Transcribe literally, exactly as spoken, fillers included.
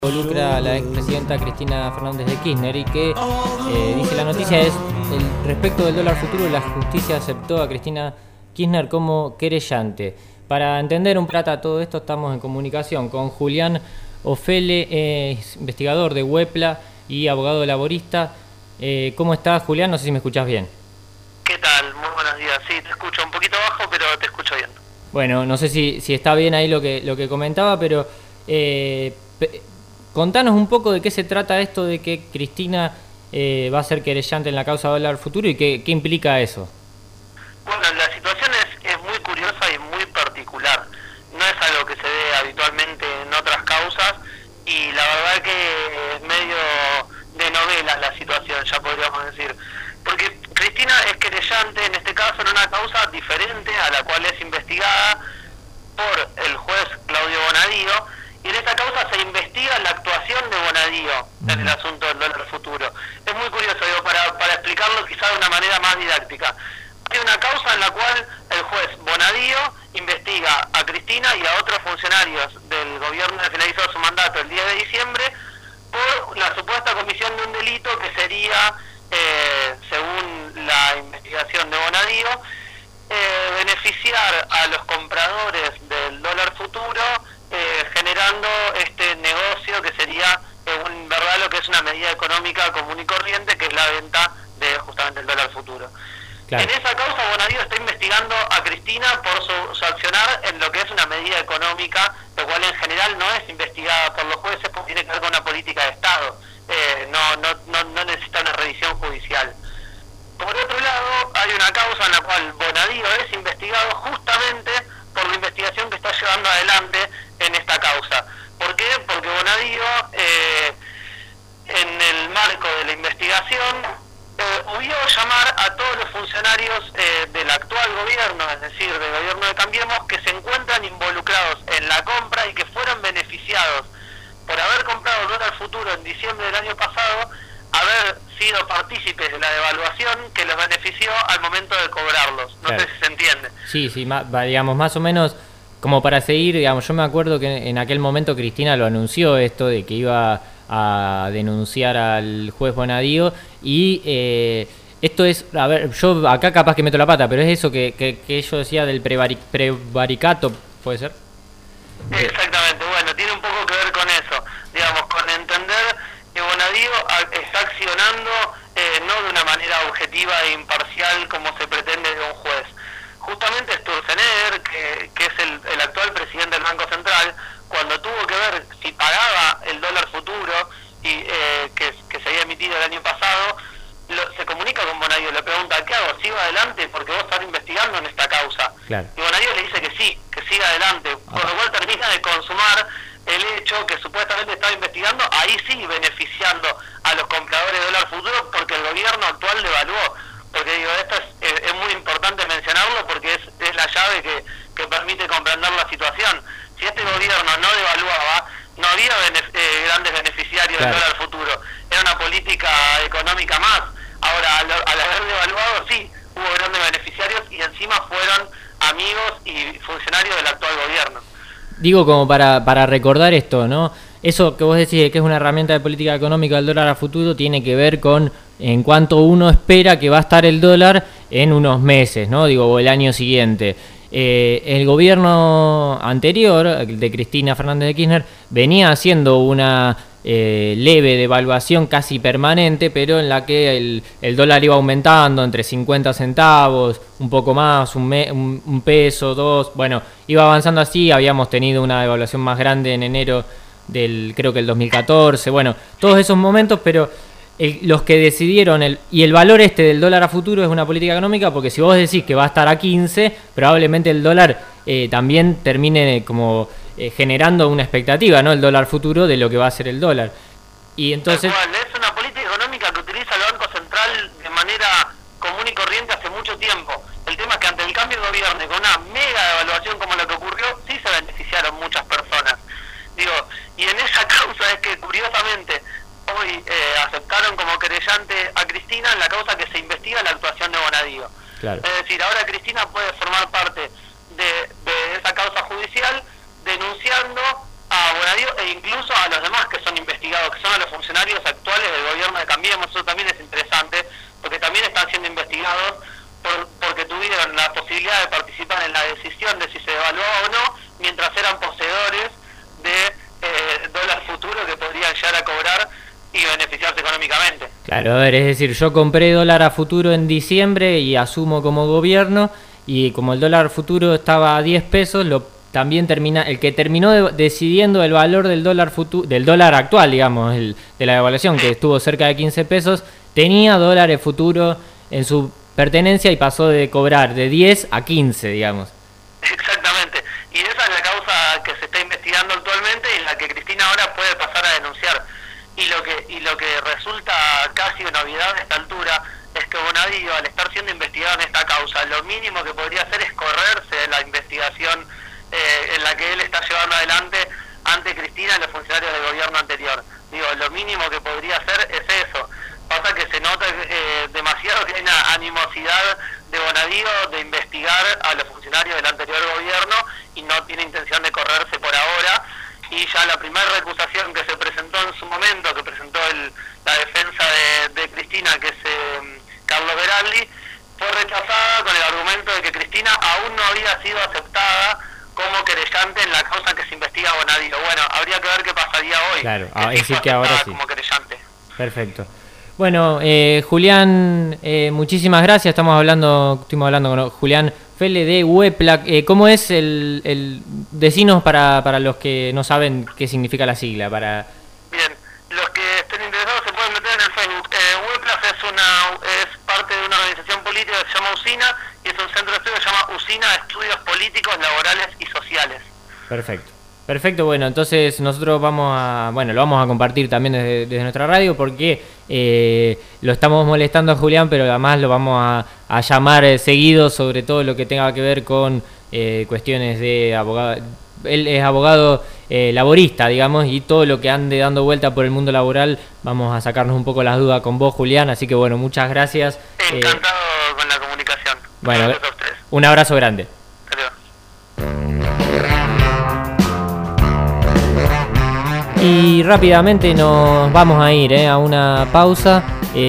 Involucra a la expresidenta Cristina Fernández de Kirchner y que eh, dice la noticia es el respecto del dólar futuro, la justicia aceptó a Cristina Kirchner como querellante. Para entender un poco todo esto estamos en comunicación con Julián Ofele, eh, investigador de Wepla y abogado laborista. Eh, ¿Cómo estás, Julián? No sé si me escuchás bien. ¿Qué tal? Muy buenos días. Sí, te escucho un poquito bajo, pero te escucho bien. Bueno, no sé si, si está bien ahí lo que, lo que comentaba, pero eh, contanos un poco de qué se trata esto de que Cristina eh, va a ser querellante en la causa dólar futuro y qué, qué implica eso. Bueno, la situación es, es muy curiosa y muy particular. No es algo que se ve habitualmente en otras causas y la verdad que es medio de novela la situación, ya podríamos decir. Porque Cristina es querellante, en este caso, en una causa diferente a la cual es investigada por el juez Claudio Bonadío, y en esta causa se investiga la actuación de Bonadío en el asunto del dólar futuro. Es muy curioso, digo, para, para explicarlo quizá de una manera más didáctica. Hay una causa en la cual el juez Bonadío investiga a Cristina y a otros funcionarios del gobierno que finalizó su mandato el diez de diciembre por la supuesta comisión de un delito que sería, eh, según la investigación de Bonadío, eh, beneficiar a los compradores del dólar futuro eh, generando este negocio que sería eh, un, verdad lo que es una medida económica común y corriente, que es la venta de justamente el dólar futuro. Claro. En esa causa Bonadío está investigando a Cristina por su, su accionar en lo que es una medida económica, lo cual en general no es investigada por los jueces porque tiene que ver con una política de Estado, eh, no, no, no, no necesita una revisión judicial. Por otro lado, hay una causa en la cual Bonadío es investigado justamente por la investigación que está llevando adelante en esta causa. ¿Por qué? Porque Bonadío, eh, en el marco de la investigación, eh, obligó llamar a todos los funcionarios eh, del actual gobierno, es decir, del gobierno de Cambiemos, que se encuentran involucrados en la compra y que fueron beneficiados por haber comprado dólar futuro en diciembre del año pasado, haber sido partícipes de la devaluación que los benefició al momento de cobrarlos. No claro. sé si se entiende. Sí, sí, más, digamos, más o menos, como para seguir, digamos, yo me acuerdo que en aquel momento Cristina lo anunció esto de que iba a denunciar al juez Bonadío y eh, esto es, a ver, yo acá capaz que meto la pata, pero es eso que, que, que yo decía del prevaricato, ¿puede ser? Exactamente, bueno, tiene un poco que ver con eso, digamos, con entender que Bonadío está accionando eh, no de una manera objetiva e imparcial como se pretende de un juez. Justamente Sturzenegger, que, que es el, el actual presidente del Banco Central, cuando tuvo que ver si pagaba el dólar futuro y eh, que, que se había emitido el año pasado, lo, se comunica con Bonadío, le pregunta, ¿qué hago? ¿Sigo adelante? Porque vos estás investigando en esta causa. Claro. Y Bonadío le dice que sí, que siga adelante, ah. por lo cual termina de consumar el hecho que supuestamente estaba investigando, ahí sí beneficiando a los compradores de dólar futuro porque el gobierno actual devaluó. Porque digo, esto es, es, es muy importante mencionarlo porque es, es la llave que, que permite comprender la situación. Si este gobierno no devaluaba, no había benef eh, grandes beneficiarios claro. del dólar futuro. Era una política económica más. Ahora, al, al haber devaluado, sí, hubo grandes beneficiarios y encima fueron amigos y funcionarios del actual gobierno. Digo, como para, para recordar esto, ¿no? Eso que vos decís que es una herramienta de política económica del dólar a futuro tiene que ver con en cuanto uno espera que va a estar el dólar en unos meses, ¿no? Digo, o el año siguiente. Eh, el gobierno anterior, de Cristina Fernández de Kirchner, venía haciendo una eh, leve devaluación casi permanente, pero en la que el, el dólar iba aumentando entre cincuenta centavos, un poco más, un, me, un, un peso, dos, bueno, iba avanzando así. Habíamos tenido una devaluación más grande en enero del, creo que el dos mil catorce, bueno, todos esos momentos, pero el, los que decidieron, el, y el valor este del dólar a futuro es una política económica, porque si vos decís que va a estar a quince, probablemente el dólar eh, también termine como eh, generando una expectativa, ¿no? El dólar futuro de lo que va a ser el dólar. Y entonces... Tal cual, es una política económica que utiliza el Banco Central de manera común y corriente hace mucho tiempo. El tema es que ante el cambio de gobierno y con una mega devaluación como lo que ocurrió, sí se beneficiaron muchas personas. Digo, y en esa causa es que curiosamente hoy eh, aceptaron como querellante a Cristina en la causa que se investiga la actuación de Bonadío. Claro. Es decir, ahora Cristina puede formar parte de, de esa causa judicial denunciando a Bonadío e incluso a los demás que son decíamos, eso también es interesante, porque también están siendo investigados por, porque tuvieron la posibilidad de participar en la decisión de si se devaluaba o no, mientras eran poseedores de eh, dólar futuro que podrían llegar a cobrar y beneficiarse económicamente. Claro, a ver, es decir, yo compré dólar a futuro en diciembre y asumo como gobierno, y como el dólar futuro estaba a diez pesos, lo también termina el que terminó de, decidiendo el valor del dólar futuro, del dólar actual, digamos, el, de la devaluación, que estuvo cerca de quince pesos, tenía dólares futuro en su pertenencia y pasó de cobrar de diez a quince, digamos. Exactamente, y esa es la causa que se está investigando actualmente y en la que Cristina ahora puede pasar a denunciar. Y lo que y lo que resulta casi una novedad a esta altura es que Bonadío, al estar siendo investigado en esta causa, lo mínimo que podría hacer es correrse de la investigación eh, en la que él está llevando adelante ante Cristina y los funcionarios del gobierno anterior. Digo, lo mínimo que podría hacer es eso. Pasa que se nota eh, demasiado que hay una animosidad de Bonadío de investigar a los funcionarios del anterior gobierno y no tiene intención de correrse por ahora. Y ya la primera recusación que se presentó en su momento, que presentó el, la defensa de, de Cristina, que es eh, Carlos Beraldi, fue rechazada con el argumento de que Cristina aún no había sido aceptada como querellante en la causa que se investiga a Bonadío. Bueno, habría que ver qué pasaría hoy. Claro, que es decir que ahora sí. Como querellante. Perfecto. Bueno, eh, Julián, eh, muchísimas gracias. Estamos hablando, estuvimos hablando con Julián Fele de Wepla. Eh, ¿Cómo es el, el decinos para, para los que no saben qué significa la sigla? Para... Bien, los que estén interesados se pueden meter en el Facebook. Eh, Wepla es una es parte de una organización política que se llama USINA y es un centro de estudio que se llama USINA Estudios Políticos, Laborales y Sociales. Perfecto. Perfecto, bueno, entonces nosotros vamos a, bueno, lo vamos a compartir también desde, desde nuestra radio porque eh, lo estamos molestando a Julián, pero además lo vamos a, a llamar eh, seguido sobre todo lo que tenga que ver con eh, cuestiones de abogado. Él es abogado eh, laborista, digamos, y todo lo que ande dando vuelta por el mundo laboral, vamos a sacarnos un poco las dudas con vos, Julián, así que bueno, muchas gracias. Encantado eh, con la comunicación. Bueno, gracias a ustedes. Un abrazo grande. Y rápidamente nos vamos a ir eh, a una pausa. Eh,